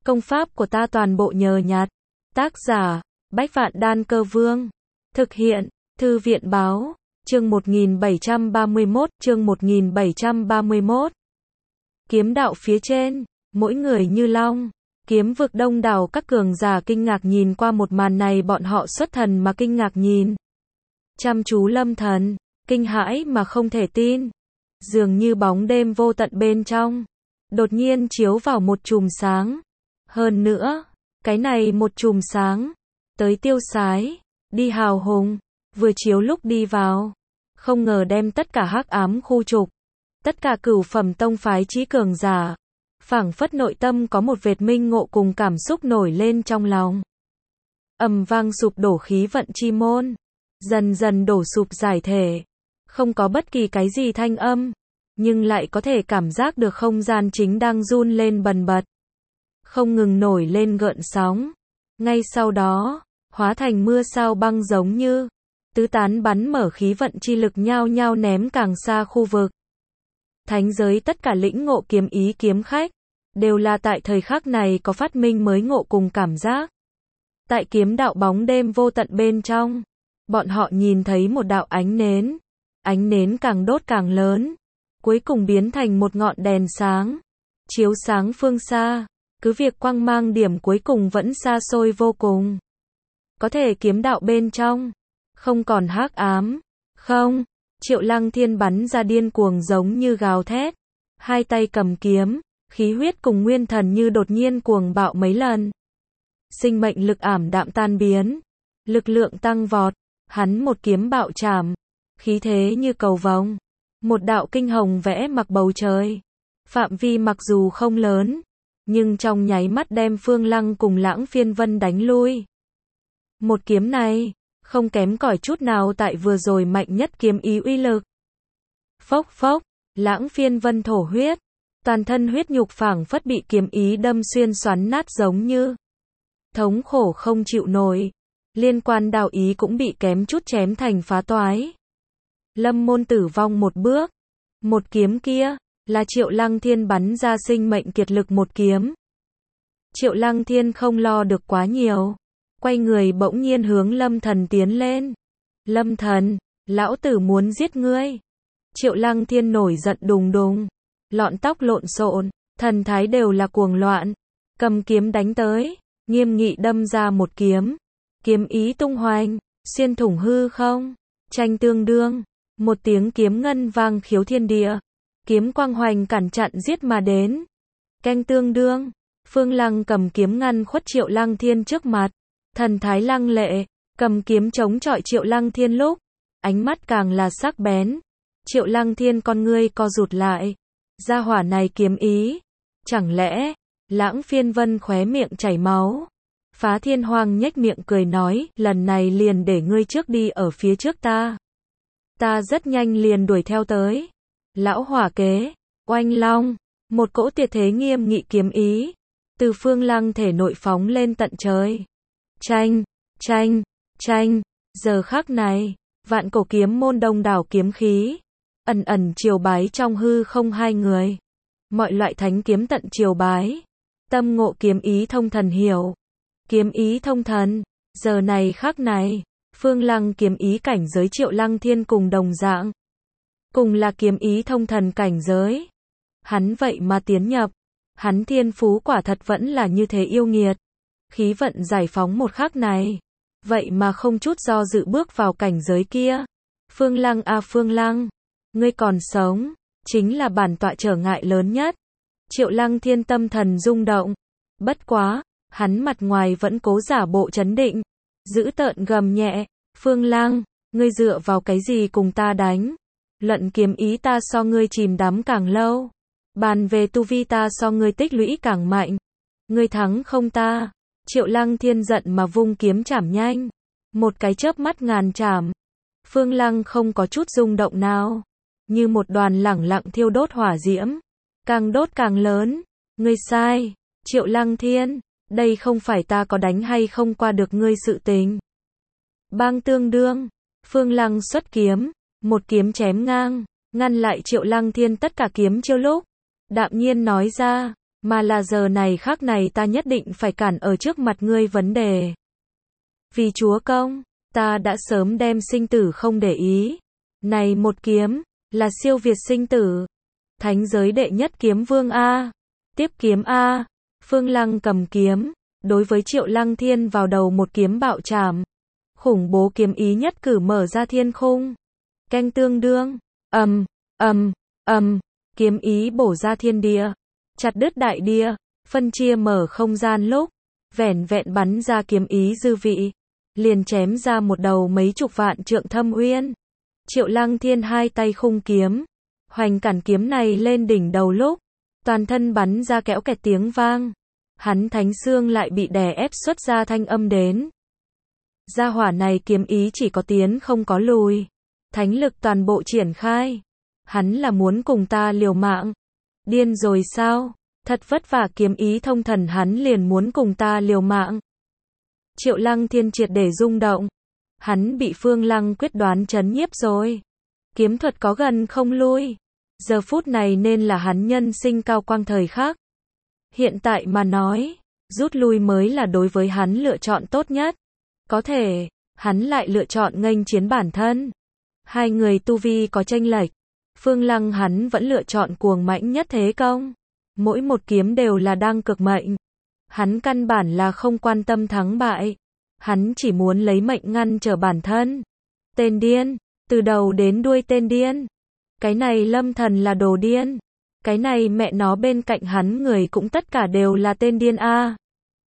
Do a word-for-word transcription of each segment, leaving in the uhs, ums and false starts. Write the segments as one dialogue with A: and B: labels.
A: Công pháp của ta toàn bộ nhờ nhặt. Tác giả, Bách Vạn Đan Cơ Vương. Thực hiện, Thư viện Báo. Chương một nghìn bảy trăm ba mươi mốt, chương một nghìn bảy trăm ba mươi mốt. Kiếm đạo phía trên, mỗi người như long. Kiếm vực đông đảo các cường giả kinh ngạc nhìn qua một màn này, bọn họ xuất thần mà kinh ngạc nhìn. Chăm chú Lâm Thần, kinh hãi mà không thể tin. Dường như bóng đêm vô tận bên trong, đột nhiên chiếu vào một chùm sáng. Hơn nữa, cái này một chùm sáng, tới tiêu sái, đi hào hùng, vừa chiếu lúc đi vào, không ngờ đem tất cả hắc ám khu trục, tất cả cửu phẩm tông phái chí cường giả, phảng phất nội tâm có một vệt minh ngộ cùng cảm xúc nổi lên trong lòng. Ầm vang sụp đổ khí vận chi môn, dần dần đổ sụp giải thể, không có bất kỳ cái gì thanh âm, nhưng lại có thể cảm giác được không gian chính đang run lên bần bật, không ngừng nổi lên gợn sóng. Ngay sau đó, hóa thành mưa sao băng giống như tứ tán bắn mở khí vận chi lực nhao nhao ném càng xa khu vực. Thánh giới tất cả lĩnh ngộ kiếm ý kiếm khách, đều là tại thời khắc này có phát minh mới ngộ cùng cảm giác. Tại kiếm đạo bóng đêm vô tận bên trong, bọn họ nhìn thấy một đạo ánh nến, ánh nến càng đốt càng lớn, cuối cùng biến thành một ngọn đèn sáng, chiếu sáng phương xa, cứ việc quang mang điểm cuối cùng vẫn xa xôi vô cùng. Có thể kiếm đạo bên trong, không còn hắc ám, không, Triệu Lăng Thiên bắn ra điên cuồng giống như gào thét, hai tay cầm kiếm, khí huyết cùng nguyên thần như đột nhiên cuồng bạo mấy lần. Sinh mệnh lực ảm đạm tan biến, lực lượng tăng vọt, hắn một kiếm bạo chạm, khí thế như cầu vồng, một đạo kinh hồng vẽ mặc bầu trời. Phạm vi mặc dù không lớn, nhưng trong nháy mắt đem Phương Lăng cùng Lãng Phiên Vân đánh lui. Một kiếm này, không kém cỏi chút nào tại vừa rồi mạnh nhất kiếm ý uy lực. Phốc phốc, Lãng Phiên Vân thổ huyết, toàn thân huyết nhục phảng phất bị kiếm ý đâm xuyên xoắn nát giống như thống khổ không chịu nổi, liên quan đạo ý cũng bị kém chút chém thành phá toái. Lâm Môn tử vong một bước, một kiếm kia, là Triệu Lăng Thiên bắn ra sinh mệnh kiệt lực một kiếm. Triệu Lăng Thiên không lo được quá nhiều, quay người bỗng nhiên hướng Lâm Thần tiến lên. Lâm Thần, lão tử muốn giết ngươi. Triệu Lăng Thiên nổi giận đùng đùng, lọn tóc lộn xộn, thần thái đều là cuồng loạn, cầm kiếm đánh tới, nghiêm nghị đâm ra một kiếm. Kiếm ý tung hoành, xuyên thủng hư không, tranh tương đương, một tiếng kiếm ngân vang khiếu thiên địa. Kiếm quang hoành cản chặn giết mà đến. Canh tương đương, Phương Lăng cầm kiếm ngăn khuất Triệu Lăng Thiên trước mặt, thần thái lăng lệ, cầm kiếm chống chọi Triệu Lăng Thiên lúc, ánh mắt càng là sắc bén. Triệu Lăng Thiên con ngươi co rụt lại, gia hỏa này kiếm ý, chẳng lẽ? Lãng Phiên Vân khóe miệng chảy máu. Phá Thiên Hoang nhếch miệng cười nói, lần này liền để ngươi trước đi ở phía trước ta. Ta rất nhanh liền đuổi theo tới. Lão hỏa kế, oanh long, một cỗ tuyệt thế nghiêm nghị kiếm ý, từ Phương Lăng thể nội phóng lên tận trời. Tranh, tranh, tranh, giờ khắc này, vạn cổ kiếm môn đông đảo kiếm khí, ẩn ẩn triều bái trong hư không hai người. Mọi loại thánh kiếm tận triều bái, tâm ngộ kiếm ý thông thần hiểu. Kiếm ý thông thần, giờ này khắc này, Phương Lăng kiếm ý cảnh giới Triệu Lăng Thiên cùng đồng dạng. Cùng là kiếm ý thông thần cảnh giới. Hắn vậy mà tiến nhập. Hắn thiên phú quả thật vẫn là như thế yêu nghiệt. Khí vận giải phóng một khắc này. Vậy mà không chút do dự bước vào cảnh giới kia. Phương Lăng a Phương Lăng, ngươi còn sống, chính là bản tọa trở ngại lớn nhất. Triệu Lăng Thiên tâm thần rung động. Bất quá, hắn mặt ngoài vẫn cố giả bộ trấn định. Giữ tợn gầm nhẹ, Phương Lăng, ngươi dựa vào cái gì cùng ta đánh? Luận kiếm ý ta so ngươi chìm đắm càng lâu. Bàn về tu vi ta so ngươi tích lũy càng mạnh. Ngươi thắng không ta? Triệu Lăng Thiên giận mà vung kiếm chảm nhanh. Một cái chớp mắt ngàn chảm. Phương Lăng không có chút rung động nào. Như một đoàn lẳng lặng thiêu đốt hỏa diễm. Càng đốt càng lớn. Ngươi sai, Triệu Lăng Thiên. Đây không phải ta có đánh hay không qua được ngươi sự tình. Bang tương đương. Phương Lăng xuất kiếm. Một kiếm chém ngang, ngăn lại Triệu Lăng Thiên tất cả kiếm chiêu lúc. Đạm nhiên nói ra, mà là giờ này khắc này ta nhất định phải cản ở trước mặt ngươi vấn đề. Vì Chúa công, ta đã sớm đem sinh tử không để ý. Này một kiếm, là siêu việt sinh tử. Thánh giới đệ nhất kiếm vương A. Tiếp kiếm A. Phương Lăng cầm kiếm, đối với Triệu Lăng Thiên vào đầu một kiếm bạo chạm. Khủng bố kiếm ý nhất cử mở ra thiên khung. Canh tương đương, ầm, ầm, ầm, kiếm ý bổ ra thiên địa, chặt đứt đại địa, phân chia mở không gian lúc, vẻn vẹn bắn ra kiếm ý dư vị, liền chém ra một đầu mấy chục vạn trượng thâm uyên. Triệu Lăng Thiên hai tay khung kiếm, hoành cản kiếm này lên đỉnh đầu lúc, toàn thân bắn ra kéo kẹt tiếng vang. Hắn thánh xương lại bị đè ép xuất ra thanh âm đến. Gia hỏa này kiếm ý chỉ có tiến không có lùi. Thánh lực toàn bộ triển khai. Hắn là muốn cùng ta liều mạng. Điên rồi sao? Thật vất vả kiếm ý thông thần hắn liền muốn cùng ta liều mạng. Triệu Lăng Thiên triệt để rung động. Hắn bị Phương Lăng quyết đoán chấn nhiếp rồi. Kiếm thuật có gần không lui. Giờ phút này nên là hắn nhân sinh cao quang thời khắc. Hiện tại mà nói, rút lui mới là đối với hắn lựa chọn tốt nhất. Có thể, hắn lại lựa chọn nghênh chiến bản thân. Hai người tu vi có chênh lệch. Phương Lăng hắn vẫn lựa chọn cuồng mãnh nhất thế công. Mỗi một kiếm đều là đang cực mệnh. Hắn căn bản là không quan tâm thắng bại. Hắn chỉ muốn lấy mệnh ngăn trở bản thân. Tên điên, từ đầu đến đuôi tên điên. Cái này Lâm Thần là đồ điên. Cái này mẹ nó bên cạnh hắn người cũng tất cả đều là tên điên a.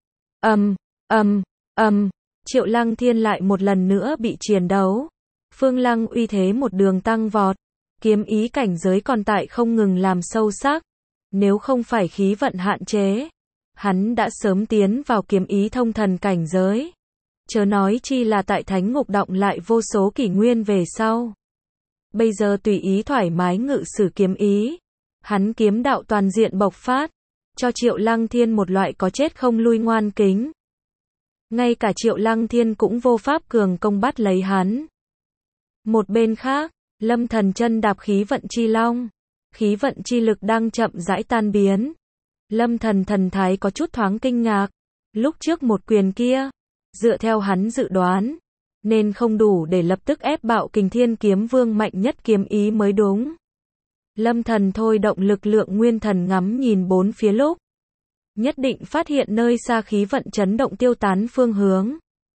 A: Ầm, ầm, ầm, Triệu Lăng Thiên lại một lần nữa bị chiến đấu. Phương Lăng uy thế một đường tăng vọt, kiếm ý cảnh giới còn tại không ngừng làm sâu sắc. Nếu không phải khí vận hạn chế, hắn đã sớm tiến vào kiếm ý thông thần cảnh giới. Chớ nói chi là tại thánh ngục động lại vô số kỷ nguyên về sau. Bây giờ tùy ý thoải mái ngự sử kiếm ý. Hắn kiếm đạo toàn diện bộc phát, cho Triệu Lăng Thiên một loại có chết không lui ngoan kính. Ngay cả Triệu Lăng Thiên cũng vô pháp cường công bắt lấy hắn. Một bên khác, Lâm Thần chân đạp khí vận chi long. Khí vận chi lực đang chậm rãi tan biến. Lâm Thần thần thái có chút thoáng kinh ngạc. Lúc trước một quyền kia, dựa theo hắn dự đoán, nên không đủ để lập tức ép bạo Kình Thiên Kiếm Vương mạnh nhất kiếm ý mới đúng. Lâm Thần thôi động lực lượng nguyên thần ngắm nhìn bốn phía lúc, nhất định phát hiện nơi xa khí vận chấn động tiêu tán phương hướng.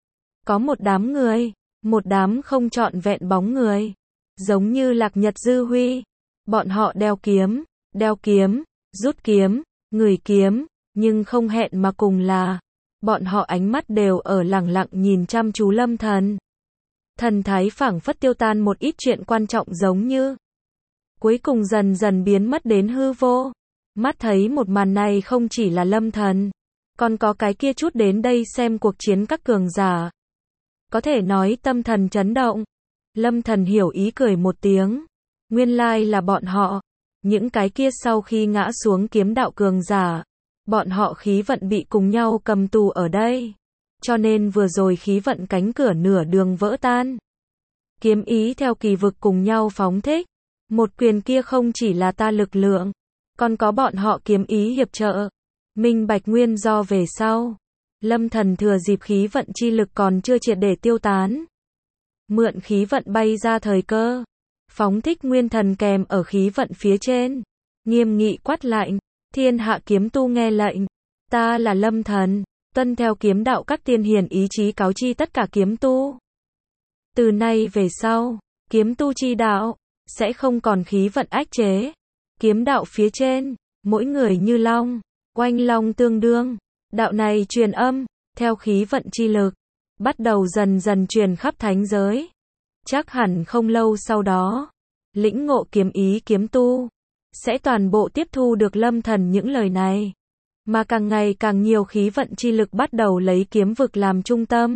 A: Có một đám người, một đám không trọn vẹn bóng người, giống như Lạc Nhật Dư Huy. Bọn họ đeo kiếm, đeo kiếm, rút kiếm, ngửi kiếm, nhưng không hẹn mà cùng là, bọn họ ánh mắt đều ở lẳng lặng nhìn chăm chú Lâm Thần. Thần thái phảng phất tiêu tan một ít chuyện quan trọng giống như cuối cùng dần dần biến mất đến hư vô. Mắt thấy một màn này không chỉ là Lâm Thần, còn có cái kia chút đến đây xem cuộc chiến các cường giả. Có thể nói tâm thần chấn động. Lâm Thần hiểu ý cười một tiếng. Nguyên lai là bọn họ. Những cái kia sau khi ngã xuống kiếm đạo cường giả, bọn họ khí vận bị cùng nhau cầm tù ở đây. Cho nên vừa rồi khí vận cánh cửa nửa đường vỡ tan. Kiếm ý theo kỳ vực cùng nhau phóng thích. Một quyền kia không chỉ là ta lực lượng, còn có bọn họ kiếm ý hiệp trợ. Minh bạch nguyên do về sau. Lâm Thần thừa dịp khí vận chi lực còn chưa triệt để tiêu tán. Mượn khí vận bay ra thời cơ. Phóng thích nguyên thần kèm ở khí vận phía trên. Nghiêm nghị quát lạnh. Thiên hạ kiếm tu nghe lệnh. Ta là Lâm Thần. Tuân theo kiếm đạo các tiên hiền ý chí cáo chi tất cả kiếm tu. Từ nay về sau, kiếm tu chi đạo sẽ không còn khí vận ách chế. Kiếm đạo phía trên, mỗi người như long, oanh long tương đương. Đạo này truyền âm, theo khí vận chi lực, bắt đầu dần dần truyền khắp thánh giới. Chắc hẳn không lâu sau đó, lĩnh ngộ kiếm ý kiếm tu, sẽ toàn bộ tiếp thu được Lâm Thần những lời này. Mà càng ngày càng nhiều khí vận chi lực bắt đầu lấy kiếm vực làm trung tâm.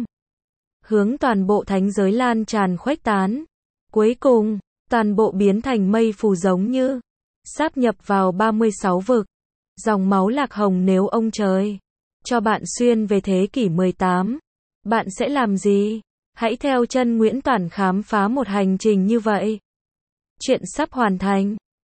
A: Hướng toàn bộ thánh giới lan tràn khuếch tán. Cuối cùng, toàn bộ biến thành mây phù giống như sáp nhập vào ba mươi sáu vực. Dòng máu lạc hồng nếu ông trời cho bạn xuyên về thế kỷ mười tám, bạn sẽ làm gì? Hãy theo chân Nguyễn Toản khám phá một hành trình như vậy. Chuyện sắp hoàn thành.